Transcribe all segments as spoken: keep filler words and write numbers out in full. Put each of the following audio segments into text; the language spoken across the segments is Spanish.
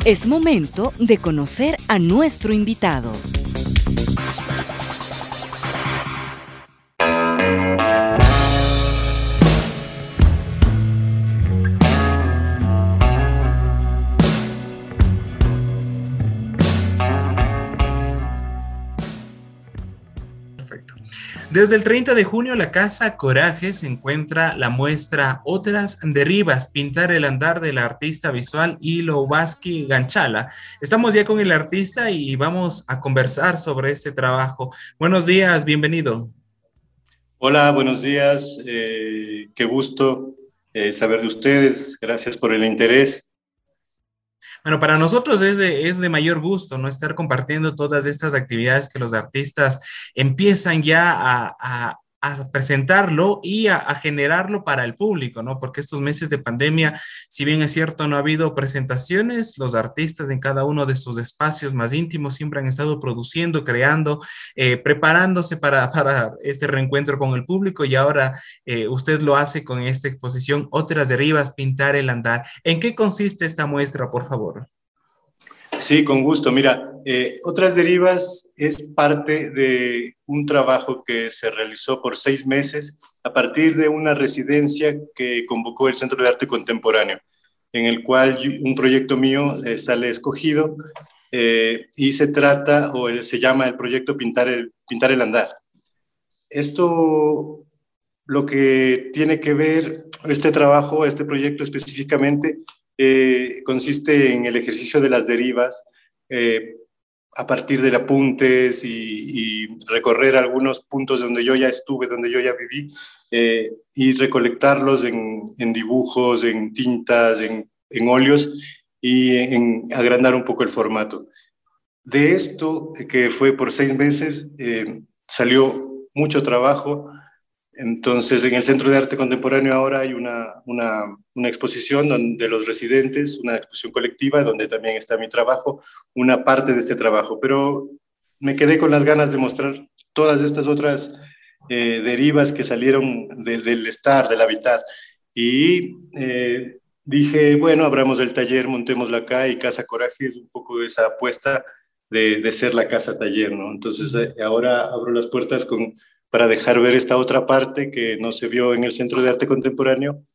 Es momento de conocer a nuestro invitado. Desde el treinta de junio, la Casa Coraje se encuentra la muestra Otras Derivas, pintar el andar de la artista visual Ilovaski Ganchala. Estamos ya con el artista y vamos a conversar sobre este trabajo. Buenos días, bienvenido. Hola, buenos días. Eh, qué gusto eh, saber de ustedes. Gracias por el interés. Bueno, para nosotros es de, es de mayor gusto, ¿no? Estar compartiendo todas estas actividades que los artistas empiezan ya a, a, a presentarlo y a, a generarlo para el público, ¿no? Porque estos meses de pandemia, si bien es cierto, no ha habido presentaciones, los artistas en cada uno de sus espacios más íntimos siempre han estado produciendo, creando, eh, preparándose para, para este reencuentro con el público y ahora eh, usted lo hace con esta exposición Otras Derivas, pintar el andar. ¿En qué consiste esta muestra, por favor? Sí, con gusto. Mira, eh, Otras Derivas es parte de un trabajo que se realizó por seis meses a partir de una residencia que convocó el Centro de Arte Contemporáneo, en el cual un proyecto mío eh, sale escogido eh, y se trata, o se llama el proyecto Pintar el, Pintar el Andar. Esto, lo que tiene que ver, este trabajo, este proyecto específicamente, Eh, consiste en el ejercicio de las derivas eh, a partir de apuntes y, y recorrer algunos puntos donde yo ya estuve, donde yo ya viví, eh, y recolectarlos en, en dibujos, en tintas, en, en óleos y en agrandar un poco el formato. De esto, que fue por seis meses, eh, salió mucho trabajo. Entonces, en el Centro de Arte Contemporáneo ahora hay una, una, una exposición donde los residentes, una exposición colectiva, donde también está mi trabajo, una parte de este trabajo. Pero me quedé con las ganas de mostrar todas estas otras eh, derivas que salieron de, del estar, del habitar. Y eh, dije, bueno, abramos el taller, montémosla acá, y Casa Coraje es un poco de esa apuesta de, de ser la casa taller, ¿no? Entonces, eh, ahora abro las puertas con... para dejar ver esta otra parte que no se vio en el Centro de Arte Contemporáneo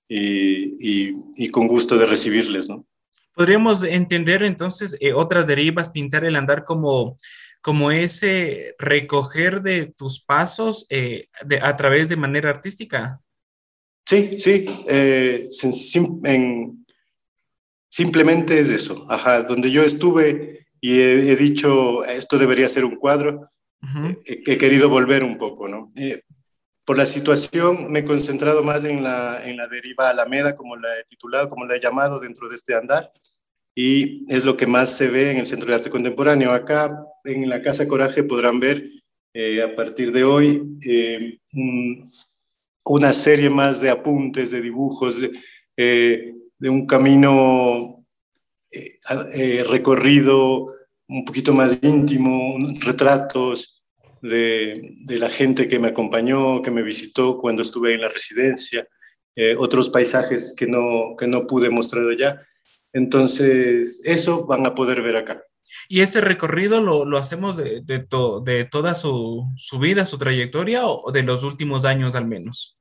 y, y, y con gusto de recibirles, ¿no? Podríamos entender entonces eh, Otras Derivas, pintar el andar como, como ese recoger de tus pasos eh, de, a través de manera artística. Sí, sí, eh, sim, sim, en, simplemente es eso, ajá, donde yo estuve y he, he dicho, esto debería ser un cuadro. Uh-huh. He, he querido volver un poco, ¿no? Eh, por la situación me he concentrado más en la, en la deriva Alameda, como la he titulado, como la he llamado dentro de este andar, y es lo que más se ve en el Centro de Arte Contemporáneo. Acá en la Casa Coraje podrán ver eh, a partir de hoy eh, un, una serie más de apuntes, de dibujos, de, eh, de un camino eh, eh, recorrido un poquito más íntimo, retratos de, de la gente que me acompañó, que me visitó cuando estuve en la residencia, eh, otros paisajes que no, que no pude mostrar allá. Entonces, eso van a poder ver acá. ¿Y ese recorrido lo, lo hacemos de, de, to, de toda su, su vida, su trayectoria, o de los últimos años al menos?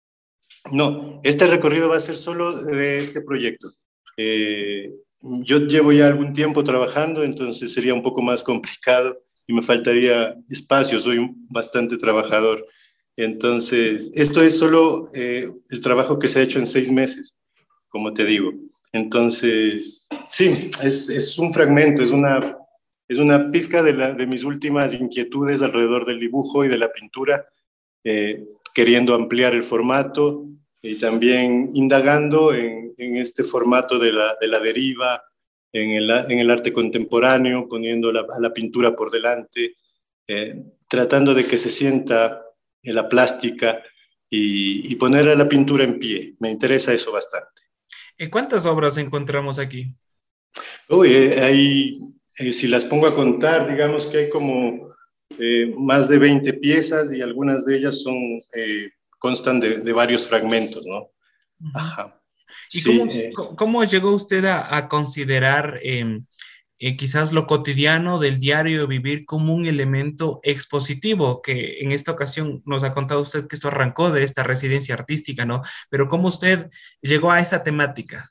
No, este recorrido va a ser solo de este proyecto. Eh, yo llevo ya algún tiempo trabajando, entonces sería un poco más complicado y me faltaría espacio, soy un bastante trabajador. Entonces, esto es solo eh, el trabajo que se ha hecho en seis meses, como te digo. Entonces, sí, es, es un fragmento, es una, es una pizca de, la, de mis últimas inquietudes alrededor del dibujo y de la pintura, eh, queriendo ampliar el formato y también indagando en, en este formato de la, de la deriva, en el, en el arte contemporáneo, poniendo la, a la pintura por delante, eh, tratando de que se sienta en la plástica y, y poner a la pintura en pie. Me interesa eso bastante. ¿Y cuántas obras encontramos aquí? Uy, eh, hay, eh, si las pongo a contar, digamos que hay como eh, más de veinte piezas y algunas de ellas son, eh, constan de, de varios fragmentos, ¿no? Uh-huh. Ajá. ¿Y Sí, cómo, eh, cómo llegó usted a, a considerar eh, eh, quizás lo cotidiano del diario vivir como un elemento expositivo, que en esta ocasión nos ha contado usted que esto arrancó de esta residencia artística, ¿no? Pero ¿cómo usted llegó a esa temática?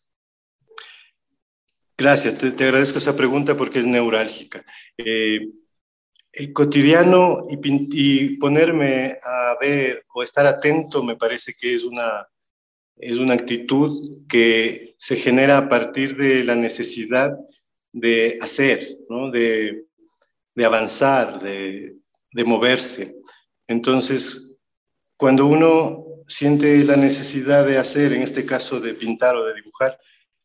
gracias, te, te agradezco esa pregunta porque es neurálgica. Eh, el cotidiano y, pin- y ponerme a ver o estar atento me parece que es una, es una actitud que se genera a partir de la necesidad de hacer, ¿no? de, de avanzar, de, de moverse. Entonces, cuando uno siente la necesidad de hacer, en este caso de pintar o de dibujar,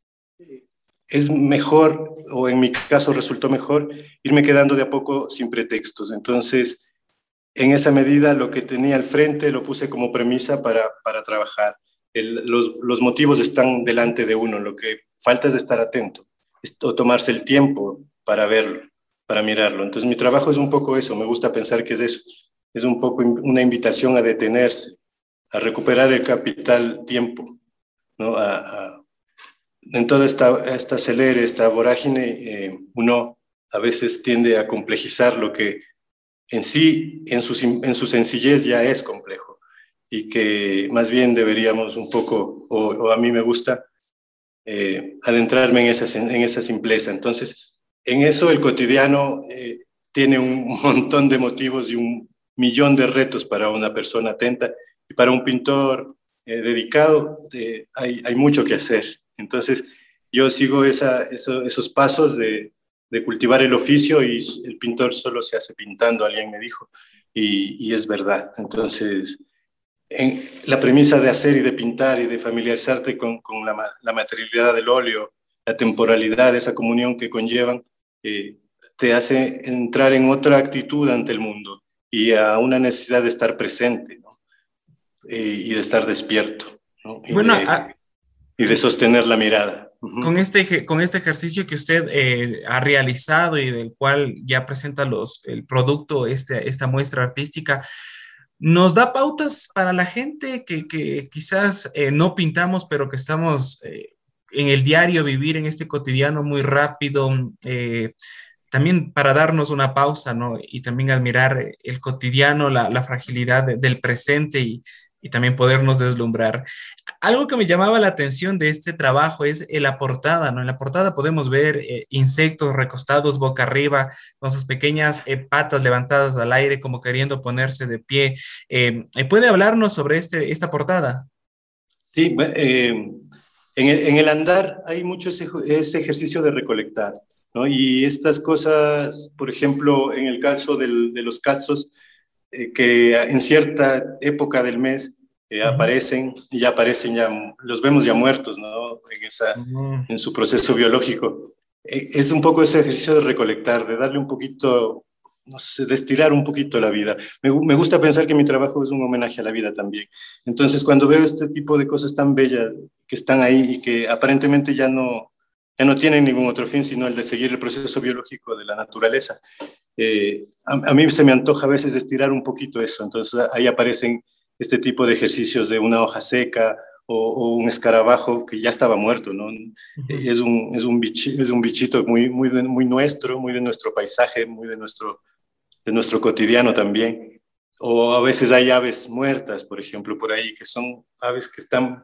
es mejor, o en mi caso resultó mejor, irme quedando de a poco sin pretextos. Entonces, en esa medida, lo que tenía al frente lo puse como premisa para, para trabajar. El, los, los motivos están delante de uno, lo que falta es estar atento o tomarse el tiempo para verlo, para mirarlo. Entonces, mi trabajo es un poco eso, me gusta pensar que es eso, es un poco una invitación a detenerse, a recuperar el capital tiempo, ¿no? A, a, en toda esta, esta acelere, esta vorágine, eh, uno a veces tiende a complejizar lo que en sí, en su, en su sencillez ya es complejo y que más bien deberíamos un poco, o, o a mí me gusta, eh, adentrarme en esa, en esa simpleza. Entonces, en eso el cotidiano eh, tiene un montón de motivos y un millón de retos para una persona atenta y para un pintor eh, dedicado eh, hay, hay mucho que hacer. Entonces, yo sigo esa, eso, esos pasos de, de cultivar el oficio y el pintor solo se hace pintando, alguien me dijo, y, y es verdad. Entonces, en la premisa de hacer y de pintar y de familiarizarte con, con la, la, materialidad del óleo, la temporalidad, esa comunión que conllevan, eh, te hace entrar en otra actitud ante el mundo y a una necesidad de estar presente, ¿no? eh, y de estar despierto, ¿no? y, Bueno, de, a, y de sostener la mirada. con Uh-huh. este, con este ejercicio que usted eh, ha realizado y del cual ya presenta los, el producto, este, esta muestra artística, nos da pautas para la gente que, que quizás eh, no pintamos, pero que estamos eh, en el diario vivir, en este cotidiano muy rápido, eh, también para darnos una pausa, ¿no? Y también admirar el cotidiano, la, la fragilidad de, del presente y, y también podernos deslumbrar. Algo que me llamaba la atención de este trabajo es en la portada, ¿no? En la portada podemos ver eh, insectos recostados boca arriba, con sus pequeñas eh, patas levantadas al aire, como queriendo ponerse de pie. Eh, ¿puede hablarnos sobre este, esta portada? Sí, eh, en, el, en el andar hay mucho ese, ese ejercicio de recolectar, ¿no? Y estas cosas, por ejemplo, en el caso del, de los cazos, eh, que en cierta época del mes eh, Uh -huh. aparecen, y ya aparecen, ya, los vemos ya muertos, ¿no? En, esa, uh -huh. en su proceso biológico. Eh, es un poco ese ejercicio de recolectar, de darle un poquito, no sé, de estirar un poquito la vida. Me, me gusta pensar que mi trabajo es un homenaje a la vida también. Entonces, cuando veo este tipo de cosas tan bellas que están ahí y que aparentemente ya no, ya no tienen ningún otro fin, sino el de seguir el proceso biológico de la naturaleza, Eh, a, a mí se me antoja a veces estirar un poquito eso, entonces ahí aparecen este tipo de ejercicios de una hoja seca o, o un escarabajo que ya estaba muerto, ¿no? Uh-huh. Es un, es un, bichito, es un bichito muy, muy, de, muy nuestro, muy de nuestro paisaje, muy de nuestro, de nuestro cotidiano también. O a veces hay aves muertas, por ejemplo, por ahí, que son aves que están,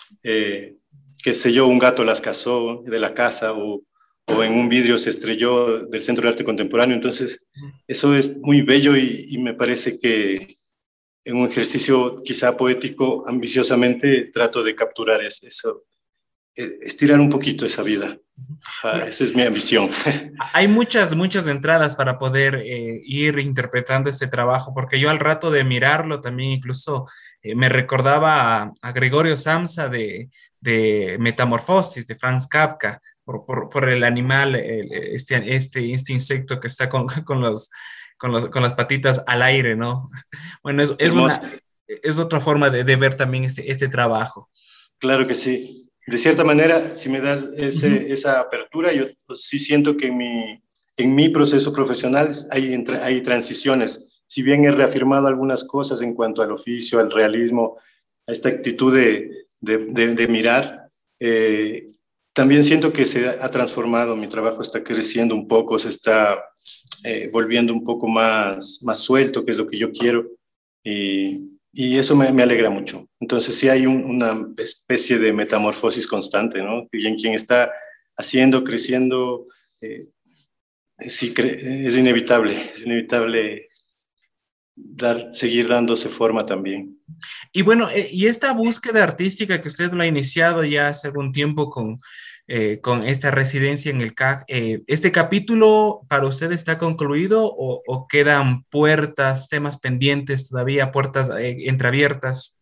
eh, qué sé yo, un gato las cazó de la casa o o en un vidrio se estrelló del Centro de Arte Contemporáneo. Entonces, eso es muy bello y, y me parece que en un ejercicio quizá poético, ambiciosamente, trato de capturar eso, estirar un poquito esa vida. Ajá, esa es mi ambición. Hay muchas, muchas entradas para poder eh, ir interpretando este trabajo, porque yo al rato de mirarlo también incluso eh, me recordaba a, a Gregorio Samsa de, de Metamorfosis, de Franz Kafka, por, por, por el animal, el, este, este, este insecto que está con, con, los, con, los, con las patitas al aire, ¿no? Bueno, es, es, una, es otra forma de, de ver también este, este trabajo. Claro que sí. De cierta manera, si me das ese, uh-huh. esa apertura, yo sí siento que en mi, en mi proceso profesional hay, hay transiciones. Si bien he reafirmado algunas cosas en cuanto al oficio, al realismo, a esta actitud de, de, de, de mirar, Eh, también siento que se ha transformado, mi trabajo está creciendo un poco, se está eh, volviendo un poco más, más suelto, que es lo que yo quiero, y, y eso me, me alegra mucho. Entonces sí hay un, una especie de metamorfosis constante, ¿no? Y en quien está haciendo, creciendo, eh, sí, es inevitable, es inevitable dar, seguir dándose forma también. Y bueno, eh, y esta búsqueda artística que usted lo ha iniciado ya hace algún tiempo con, eh, con esta residencia en el C A C, eh, ¿este capítulo para usted está concluido o, o quedan puertas, temas pendientes todavía, puertas eh, entreabiertas?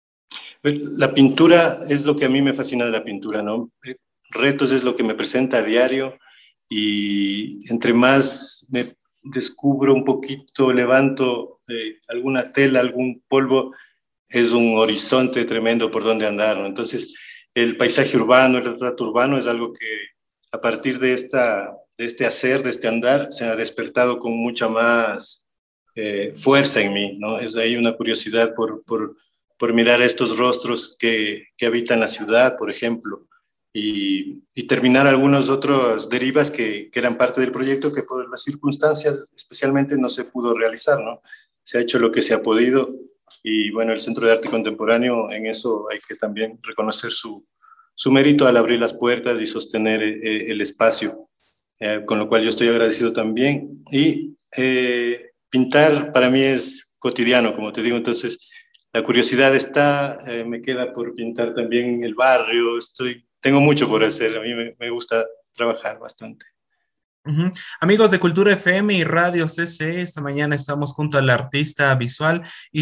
La pintura es lo que a mí me fascina de la pintura, ¿no? Retos es lo que me presenta a diario y entre más me descubro un poquito, levanto eh, alguna tela, algún polvo, es un horizonte tremendo por donde andar, ¿no? Entonces, el paisaje urbano, el retrato urbano es algo que a partir de, esta, de este hacer, de este andar, se ha despertado con mucha más eh, fuerza en mí, ¿no? Es ahí una curiosidad por, por, por mirar estos rostros que, que habitan la ciudad, por ejemplo, y, y terminar algunas otras derivas que, que eran parte del proyecto que por las circunstancias especialmente no se pudo realizar, ¿no? Se ha hecho lo que se ha podido. Y bueno, el Centro de Arte Contemporáneo, en eso hay que también reconocer su, su mérito al abrir las puertas y sostener eh, el espacio, eh, con lo cual yo estoy agradecido también. Y eh, pintar para mí es cotidiano, como te digo, entonces la curiosidad está, eh, me queda por pintar también el barrio, estoy, tengo mucho por hacer, a mí me, me gusta trabajar bastante. Uh-huh. Amigos de Cultura F M y Radio C C, esta mañana estamos junto al artista visual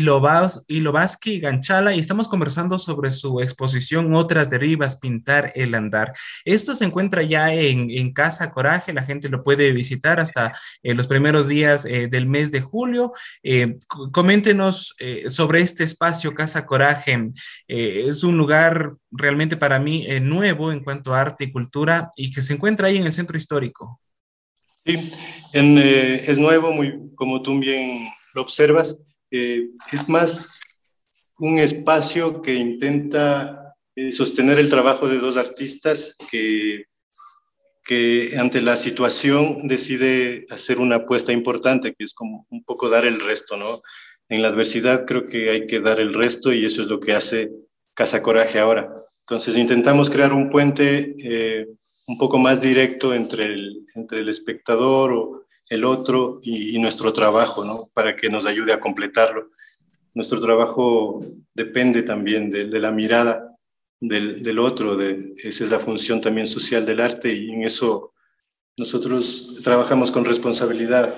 Ilovaski Ganchala y estamos conversando sobre su exposición Otras Derivas, Pintar el Andar. Esto se encuentra ya en, en Casa Coraje, la gente lo puede visitar hasta eh, los primeros días eh, del mes de julio. Eh, coméntenos eh, sobre este espacio Casa Coraje. Eh, es un lugar realmente para mí eh, nuevo en cuanto a arte y cultura y que se encuentra ahí en el centro histórico. Sí, en, eh, es nuevo, muy, como tú bien lo observas, eh, es más un espacio que intenta eh, sostener el trabajo de dos artistas que, que ante la situación decide hacer una apuesta importante, que es como un poco dar el resto, ¿no? En la adversidad creo que hay que dar el resto y eso es lo que hace Casa Coraje ahora. Entonces intentamos crear un puente eh, un poco más directo entre el, entre el espectador o el otro y, y nuestro trabajo, ¿no? Para que nos ayude a completarlo. Nuestro trabajo depende también de, de la mirada del, del otro, de, esa es la función también social del arte y en eso nosotros trabajamos con responsabilidad.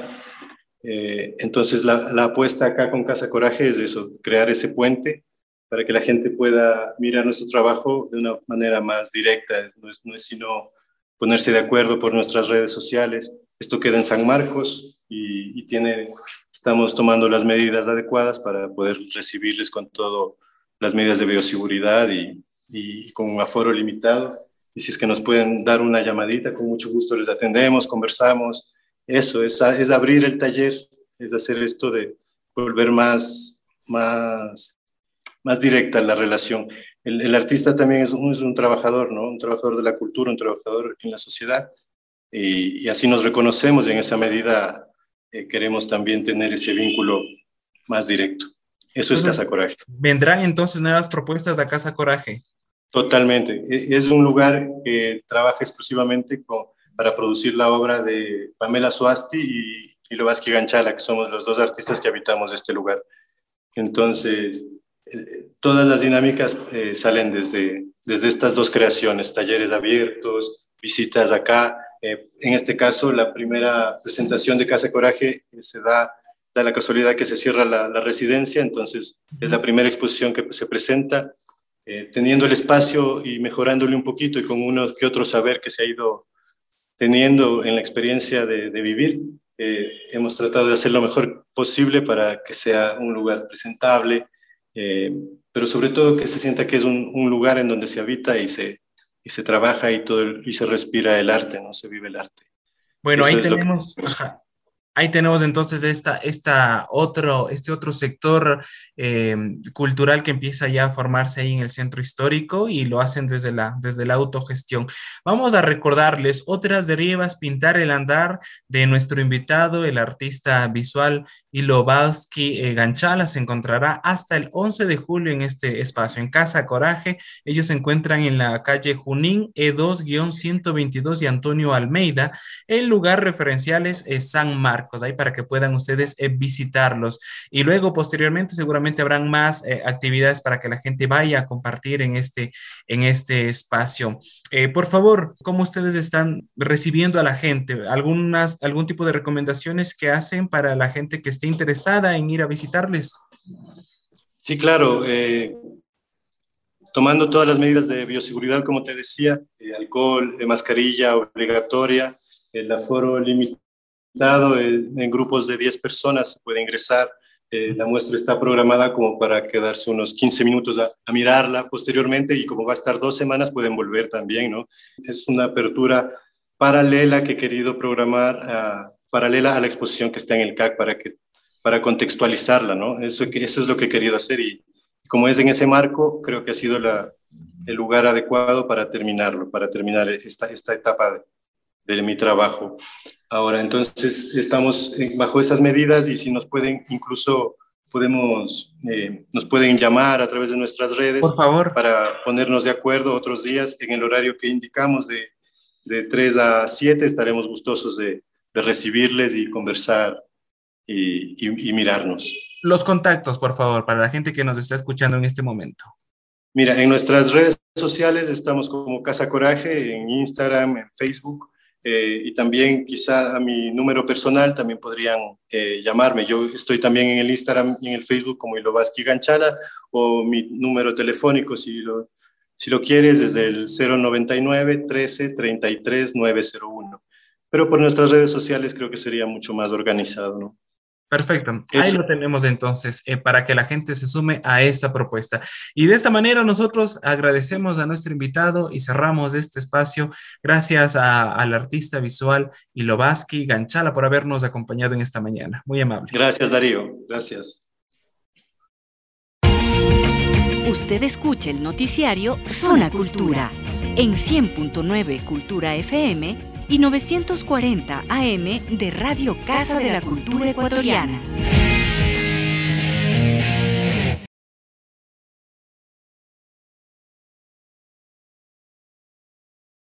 Eh, entonces la, la apuesta acá con Casa Coraje es eso, crear ese puente para que la gente pueda mirar nuestro trabajo de una manera más directa, no es, no es sino ponerse de acuerdo por nuestras redes sociales. Esto queda en San Marcos y, y tiene, estamos tomando las medidas adecuadas para poder recibirles con todas las medidas de bioseguridad y, y con un aforo limitado. Y si es que nos pueden dar una llamadita, con mucho gusto les atendemos, conversamos. Eso, es, es abrir el taller, es hacer esto de volver más, más, más directa la relación. El, el artista también es un, es un trabajador, ¿no? Un trabajador de la cultura, un trabajador en la sociedad. Y, y así nos reconocemos y en esa medida eh, queremos también tener ese vínculo más directo. Eso es Casa Coraje. ¿Vendrán entonces nuevas propuestas a Casa Coraje? Totalmente. Es un lugar que trabaja exclusivamente con, para producir la obra de Pamela Soasti y Ilovaski Ganchala, que somos los dos artistas que habitamos este lugar. Entonces, eh, todas las dinámicas eh, salen desde, desde estas dos creaciones, talleres abiertos, visitas acá. Eh, en este caso, la primera presentación de Casa Coraje eh, se da, da la casualidad que se cierra la, la residencia, entonces es la primera exposición que se presenta. Eh, teniendo el espacio y mejorándole un poquito y con uno que otro saber que se ha ido teniendo en la experiencia de, de vivir, eh, hemos tratado de hacer lo mejor posible para que sea un lugar presentable, eh, pero sobre todo que se sienta que es un, un lugar en donde se habita y se, y se trabaja y, todo el, y se respira el arte, ¿no? Se vive el arte. Bueno, Eso ahí tenemos... que... Ajá. Ahí tenemos entonces esta, esta otro, este otro sector eh, cultural que empieza ya a formarse ahí en el centro histórico y lo hacen desde la, desde la autogestión. Vamos a recordarles otras derivas, pintar el andar de nuestro invitado, el artista visual Ilovasky eh, Ganchala. Se encontrará hasta el once de julio en este espacio, en Casa Coraje. Ellos se encuentran en la calle Junín, E dos ciento veintidós y Antonio Almeida. El lugar referencial es eh, San Marcos, ahí para que puedan ustedes eh, visitarlos. Y luego, posteriormente, seguramente habrán más eh, actividades para que la gente vaya a compartir en este, en este espacio. Eh, por favor, ¿cómo ustedes están recibiendo a la gente? ¿Algunas, algún tipo de recomendaciones que hacen para la gente que esté interesada en ir a visitarles? Sí, claro. Eh, tomando todas las medidas de bioseguridad, como te decía, eh, alcohol, eh, mascarilla obligatoria, el aforo limitado, en grupos de diez personas se puede ingresar. Eh, la muestra está programada como para quedarse unos quince minutos a, a mirarla posteriormente, y como va a estar dos semanas pueden volver también, ¿no? Es una apertura paralela que he querido programar, uh, paralela a la exposición que está en el C A C, para, que, para contextualizarla, ¿no? Eso, eso es lo que he querido hacer, y como es en ese marco, creo que ha sido la, el lugar adecuado para terminarlo, para terminar esta, esta etapa de, de mi trabajo. Ahora, entonces, estamos bajo esas medidas, y si nos pueden, incluso podemos, eh, nos pueden llamar a través de nuestras redes, por favor, para ponernos de acuerdo otros días en el horario que indicamos de, de tres a siete. Estaremos gustosos de, de recibirles y conversar y, y, y mirarnos. Los contactos, por favor, para la gente que nos está escuchando en este momento. Mira, en nuestras redes sociales estamos como Casa Coraje, en Instagram, en Facebook. Eh, y también quizá a mi número personal también podrían eh, llamarme. Yo estoy también en el Instagram y en el Facebook como Ilovasky Ganchala, o mi número telefónico, si lo, si lo quieres, desde el cero noventa y nueve, trece, treinta y tres, nueve cero uno. Pero por nuestras redes sociales creo que sería mucho más organizado, ¿no? Perfecto, ahí lo tenemos entonces, eh, para que la gente se sume a esta propuesta. Y de esta manera nosotros agradecemos a nuestro invitado y cerramos este espacio. Gracias a, al artista visual Ilovasky Ganchala por habernos acompañado en esta mañana. Muy amable. Gracias, Darío. Gracias. Usted escucha el noticiario Zona Cultura en cien punto nueve Cultura F M y novecientos cuarenta A M de Radio Casa de la Cultura Ecuatoriana.